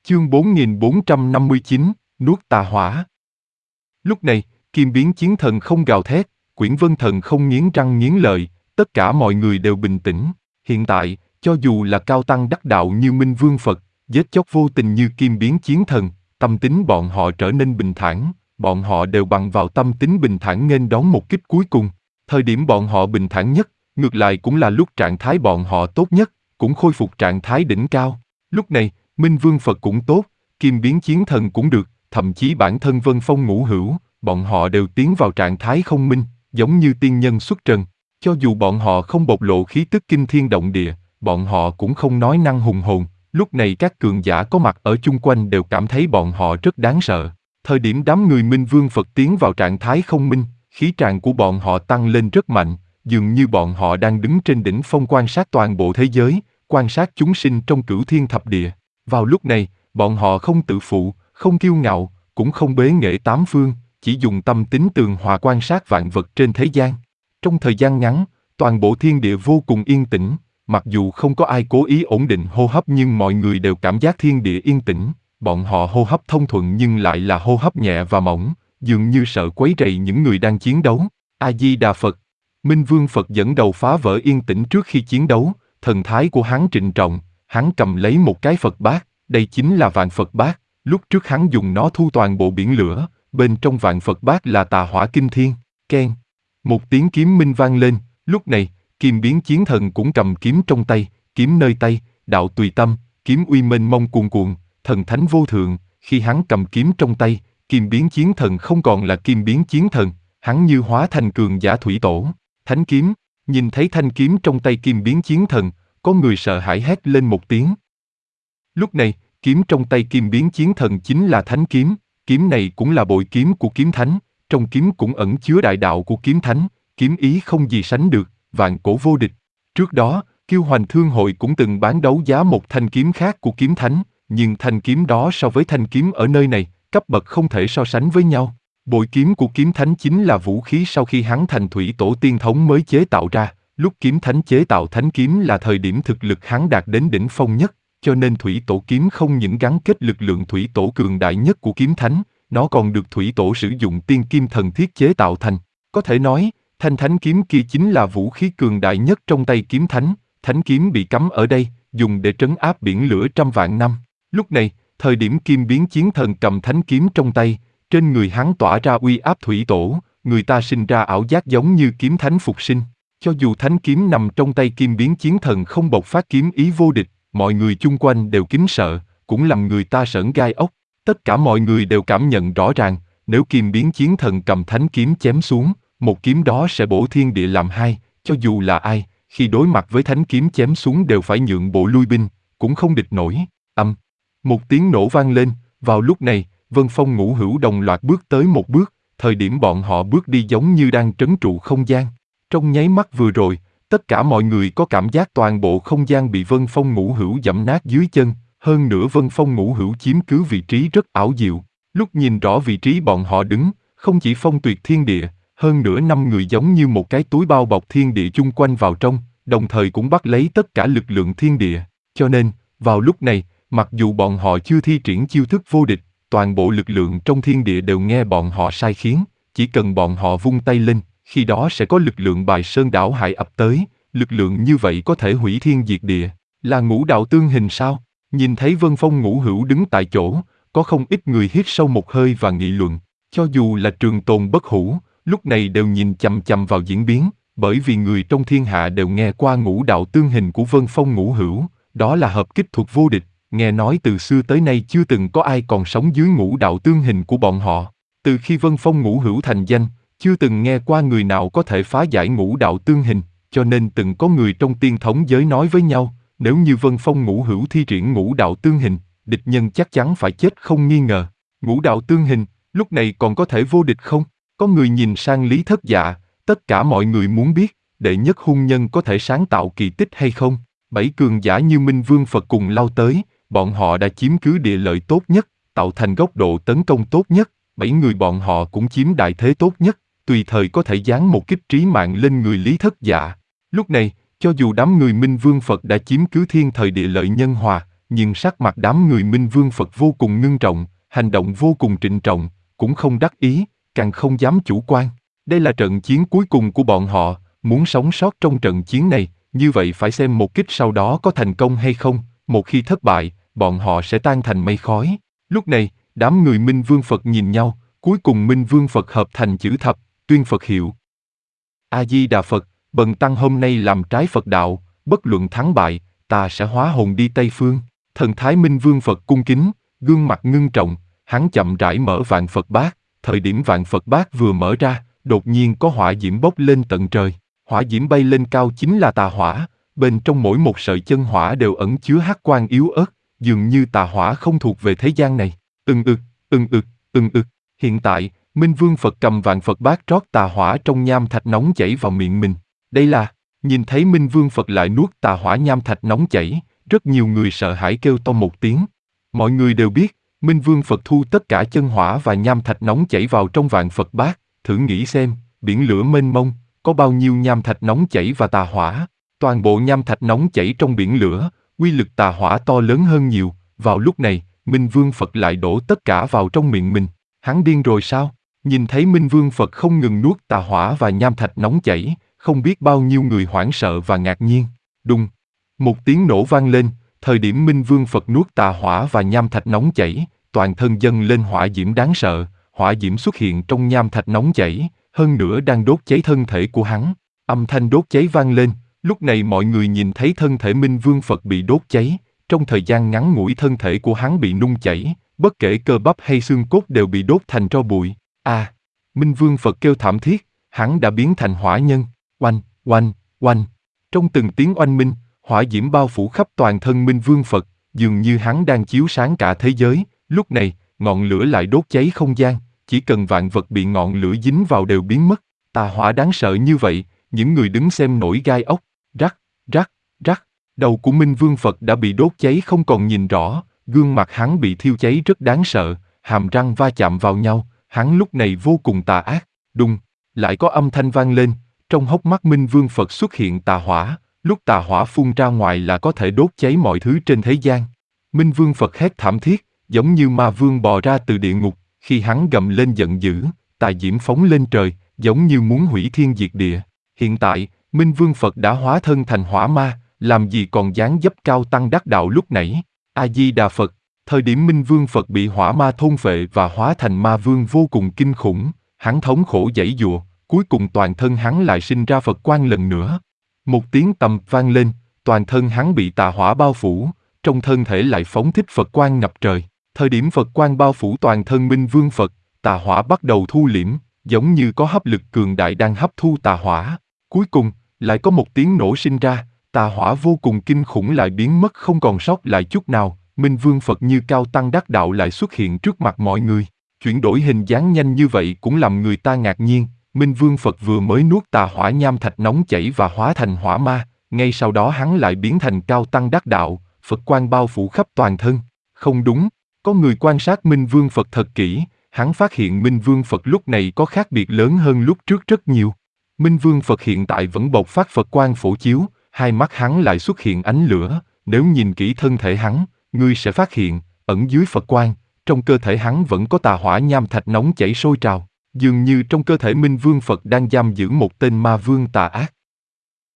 Chương 4459, nuốt tà hỏa. Lúc này, Kim Biến Chiến Thần không gào thét, Quyển Vân Thần không nghiến răng nghiến lợi, tất cả mọi người đều bình tĩnh. Hiện tại, cho dù là cao tăng đắc đạo như Minh Vương Phật, giết chóc vô tình như Kim Biến Chiến Thần, tâm tính bọn họ trở nên bình thản, bọn họ đều bằng vào tâm tính bình thản nghênh đón một kích cuối cùng. Thời điểm bọn họ bình thản nhất, ngược lại cũng là lúc trạng thái bọn họ tốt nhất, cũng khôi phục trạng thái đỉnh cao. Lúc này, Minh Vương Phật cũng tốt, Kim Biến Chiến Thần cũng được, thậm chí bản thân Vân Phong Ngũ Hữu, bọn họ đều tiến vào trạng thái không minh, giống như tiên nhân xuất trần. Cho dù bọn họ không bộc lộ khí tức kinh thiên động địa, bọn họ cũng không nói năng hùng hồn, lúc này các cường giả có mặt ở chung quanh đều cảm thấy bọn họ rất đáng sợ. Thời điểm đám người Minh Vương Phật tiến vào trạng thái không minh, khí tràng của bọn họ tăng lên rất mạnh, dường như bọn họ đang đứng trên đỉnh phong quan sát toàn bộ thế giới, quan sát chúng sinh trong cửu thiên thập địa. Vào lúc này, bọn họ không tự phụ, không kiêu ngạo, cũng không bế nghệ tám phương, chỉ dùng tâm tính tường hòa quan sát vạn vật trên thế gian. Trong thời gian ngắn, toàn bộ thiên địa vô cùng yên tĩnh, mặc dù không có ai cố ý ổn định hô hấp nhưng mọi người đều cảm giác thiên địa yên tĩnh, bọn họ hô hấp thông thuận nhưng lại là hô hấp nhẹ và mỏng, dường như sợ quấy rầy những người đang chiến đấu. A-di-đà Phật. Minh Vương Phật dẫn đầu phá vỡ yên tĩnh trước khi chiến đấu, thần thái của hắn trịnh trọng, hắn cầm lấy một cái Phật bát, đây chính là vạn Phật bát, lúc trước hắn dùng nó thu toàn bộ biển lửa, bên trong vạn Phật bát là tà hỏa kinh thiên, keng. Một tiếng kiếm minh vang lên, lúc này, Kim Biến Chiến Thần cũng cầm kiếm trong tay, kiếm nơi tay, đạo tùy tâm, kiếm uy mênh mông cuồn cuộn, thần thánh vô thượng, khi hắn cầm kiếm trong tay, Kim Biến Chiến Thần không còn là Kim Biến Chiến Thần, hắn như hóa thành cường giả thủy tổ. Thánh kiếm, nhìn thấy thanh kiếm trong tay Kim Biến Chiến Thần, có người sợ hãi hét lên một tiếng. Lúc này, kiếm trong tay Kim Biến Chiến Thần chính là thánh kiếm, kiếm này cũng là bội kiếm của kiếm thánh, trong kiếm cũng ẩn chứa đại đạo của kiếm thánh, kiếm ý không gì sánh được, vạn cổ vô địch. Trước đó, Kiêu Hoành Thương Hội cũng từng bán đấu giá một thanh kiếm khác của kiếm thánh, nhưng thanh kiếm đó so với thanh kiếm ở nơi này, cấp bậc không thể so sánh với nhau. Bội kiếm của kiếm thánh chính là vũ khí sau khi hắn thành thủy tổ tiên thống mới chế tạo ra, lúc kiếm thánh chế tạo thánh kiếm là thời điểm thực lực hắn đạt đến đỉnh phong nhất, cho nên thủy tổ kiếm không những gắn kết lực lượng thủy tổ cường đại nhất của kiếm thánh, nó còn được thủy tổ sử dụng tiên kim thần thiết chế tạo thành. Có thể nói, thanh thánh kiếm kia chính là vũ khí cường đại nhất trong tay kiếm thánh, thánh kiếm bị cấm ở đây, dùng để trấn áp biển lửa trăm vạn năm. Lúc này, thời điểm Kim Biến Chiến Thần cầm thánh kiếm trong tay, trên người hắn tỏa ra uy áp thủy tổ, người ta sinh ra ảo giác giống như kiếm thánh phục sinh. Cho dù thánh kiếm nằm trong tay Kim Biến Chiến Thần không bộc phát kiếm ý vô địch, mọi người chung quanh đều kính sợ, cũng làm người ta sởn gai ốc. Tất cả mọi người đều cảm nhận rõ ràng, nếu Kim Biến Chiến Thần cầm thánh kiếm chém xuống, một kiếm đó sẽ bổ thiên địa làm hai, cho dù là ai, khi đối mặt với thánh kiếm chém xuống đều phải nhượng bộ lui binh, cũng không địch nổi. Một tiếng nổ vang lên, vào lúc này, Vân Phong Ngũ Hữu đồng loạt bước tới một bước, thời điểm bọn họ bước đi giống như đang trấn trụ không gian. Trong nháy mắt vừa rồi, tất cả mọi người có cảm giác toàn bộ không gian bị Vân Phong Ngũ Hữu giẫm nát dưới chân, hơn nữa Vân Phong Ngũ Hữu chiếm cứ vị trí rất ảo diệu. Lúc nhìn rõ vị trí bọn họ đứng, không chỉ phong tuyệt thiên địa, hơn nữa 5 người giống như một cái túi bao bọc thiên địa chung quanh vào trong, đồng thời cũng bắt lấy tất cả lực lượng thiên địa. Cho nên, vào lúc này, mặc dù bọn họ chưa thi triển chiêu thức vô địch, toàn bộ lực lượng trong thiên địa đều nghe bọn họ sai khiến, chỉ cần bọn họ vung tay lên, khi đó sẽ có lực lượng bài sơn đảo hải ập tới, lực lượng như vậy có thể hủy thiên diệt địa. Là ngũ đạo tương hình sao? Nhìn thấy Vân Phong Ngũ Hữu đứng tại chỗ, có không ít người hít sâu một hơi và nghị luận, cho dù là Trường Tồn Bất Hủ, lúc này đều nhìn chằm chằm vào diễn biến, bởi vì người trong thiên hạ đều nghe qua ngũ đạo tương hình của Vân Phong Ngũ Hữu, đó là hợp kích thuật vô địch. Nghe nói từ xưa tới nay chưa từng có ai còn sống dưới ngũ đạo tương hình của bọn họ. Từ khi Vân Phong Ngũ Hữu thành danh, chưa từng nghe qua người nào có thể phá giải ngũ đạo tương hình, cho nên từng có người trong tiên thống giới nói với nhau, nếu như Vân Phong Ngũ Hữu thi triển ngũ đạo tương hình, địch nhân chắc chắn phải chết không nghi ngờ. Ngũ đạo tương hình, lúc này còn có thể vô địch không? Có người nhìn sang Lý Thất Dạ, tất cả mọi người muốn biết, đệ nhất hung nhân có thể sáng tạo kỳ tích hay không? 7 cường giả như Minh Vương Phật cùng lao tới, bọn họ đã chiếm cứ địa lợi tốt nhất, tạo thành góc độ tấn công tốt nhất, 7 người bọn họ cũng chiếm đại thế tốt nhất, tùy thời có thể giáng một kích trí mạng lên người Lý Thất Dạ. Lúc này, cho dù đám người Minh Vương Phật đã chiếm cứ thiên thời địa lợi nhân hòa, nhưng sắc mặt đám người Minh Vương Phật vô cùng ngưng trọng, hành động vô cùng trịnh trọng, cũng không đắc ý, càng không dám chủ quan. Đây là trận chiến cuối cùng của bọn họ, muốn sống sót trong trận chiến này, như vậy phải xem một kích sau đó có thành công hay không, một khi thất bại, bọn họ sẽ tan thành mây khói. Lúc này, đám người Minh Vương Phật nhìn nhau, cuối cùng Minh Vương Phật hợp thành chữ thập, tuyên Phật hiệu. A-di-đà Phật, bần tăng hôm nay làm trái Phật đạo, bất luận thắng bại, ta sẽ hóa hồn đi Tây Phương. Thần thái Minh Vương Phật cung kính, gương mặt ngưng trọng, hắn chậm rãi mở vạn Phật bát, thời điểm vạn Phật bát vừa mở ra, đột nhiên có hỏa diễm bốc lên tận trời. Hỏa diễm bay lên cao chính là tà hỏa, bên trong mỗi một sợi chân hỏa đều ẩn chứa hắc quang yếu ớt, dường như tà hỏa không thuộc về thế gian này. Hiện tại, Minh Vương Phật cầm vạn Phật bát trót tà hỏa trong nham thạch nóng chảy vào miệng mình. Đây là, nhìn thấy Minh Vương Phật lại nuốt tà hỏa nham thạch nóng chảy, rất nhiều người sợ hãi kêu to một tiếng. Mọi người đều biết, Minh Vương Phật thu tất cả chân hỏa và nham thạch nóng chảy vào trong vạn Phật bát, thử nghĩ xem, biển lửa mênh mông, có bao nhiêu nham thạch nóng chảy và tà hỏa. Toàn bộ nham thạch nóng chảy trong biển lửa, uy lực tà hỏa to lớn hơn nhiều. Vào lúc này, Minh Vương Phật lại đổ tất cả vào trong miệng mình. Hắn điên rồi sao? Nhìn thấy Minh Vương Phật không ngừng nuốt tà hỏa và nham thạch nóng chảy, không biết bao nhiêu người hoảng sợ và ngạc nhiên. Đùng! Một tiếng nổ vang lên, thời điểm Minh Vương Phật nuốt tà hỏa và nham thạch nóng chảy, toàn thân dâng lên hỏa diễm đáng sợ, hỏa diễm xuất hiện trong nham thạch nóng chảy, hơn nữa đang đốt cháy thân thể của hắn. Âm thanh đốt cháy vang lên, lúc này mọi người nhìn thấy thân thể Minh Vương Phật bị đốt cháy, trong thời gian ngắn ngủi thân thể của hắn bị nung chảy, bất kể cơ bắp hay xương cốt đều bị đốt thành tro bụi. Minh Vương Phật kêu thảm thiết, hắn đã biến thành hỏa nhân. Oanh, oanh, oanh. Trong từng tiếng oanh minh, hỏa diễm bao phủ khắp toàn thân Minh Vương Phật, dường như hắn đang chiếu sáng cả thế giới. Lúc này, ngọn lửa lại đốt cháy không gian, chỉ cần vạn vật bị ngọn lửa dính vào đều biến mất. Tà hỏa đáng sợ như vậy, những người đứng xem nổi gai ốc. Rắc, rắc, rắc. Đầu của Minh Vương Phật đã bị đốt cháy không còn nhìn rõ, gương mặt hắn bị thiêu cháy rất đáng sợ, hàm răng va chạm vào nhau, hắn lúc này vô cùng tà ác. Đùng, lại có âm thanh vang lên, trong hốc mắt Minh Vương Phật xuất hiện tà hỏa, lúc tà hỏa phun ra ngoài là có thể đốt cháy mọi thứ trên thế gian. Minh Vương Phật hét thảm thiết, giống như ma vương bò ra từ địa ngục, khi hắn gầm lên giận dữ, tà diễm phóng lên trời, giống như muốn hủy thiên diệt địa. Hiện tại, Minh Vương Phật đã hóa thân thành hỏa ma, làm gì còn dáng dấp cao tăng đắc đạo lúc nãy. A-di-đà Phật, thời điểm Minh Vương Phật bị hỏa ma thôn phệ và hóa thành ma vương vô cùng kinh khủng, hắn thống khổ giãy giụa, cuối cùng toàn thân hắn lại sinh ra Phật quang lần nữa. Một tiếng tầm vang lên, toàn thân hắn bị tà hỏa bao phủ, trong thân thể lại phóng thích Phật quang ngập trời. Thời điểm Phật quang bao phủ toàn thân Minh Vương Phật, tà hỏa bắt đầu thu liễm, giống như có hấp lực cường đại đang hấp thu tà hỏa. Cuối cùng, lại có một tiếng nổ sinh ra, tà hỏa vô cùng kinh khủng lại biến mất không còn sót lại chút nào. Minh Vương Phật như cao tăng đắc đạo lại xuất hiện trước mặt mọi người. Chuyển đổi hình dáng nhanh như vậy cũng làm người ta ngạc nhiên. Minh Vương Phật vừa mới nuốt tà hỏa nham thạch nóng chảy và hóa thành hỏa ma, ngay sau đó hắn lại biến thành cao tăng đắc đạo, Phật quang bao phủ khắp toàn thân. Không đúng, có người quan sát Minh Vương Phật thật kỹ, hắn phát hiện Minh Vương Phật lúc này có khác biệt lớn hơn lúc trước rất nhiều. Minh Vương Phật hiện tại vẫn bộc phát Phật quang phổ chiếu, hai mắt hắn lại xuất hiện ánh lửa, nếu nhìn kỹ thân thể hắn, ngươi sẽ phát hiện, ẩn dưới Phật quang, trong cơ thể hắn vẫn có tà hỏa nham thạch nóng chảy sôi trào, dường như trong cơ thể Minh Vương Phật đang giam giữ một tên ma vương tà ác.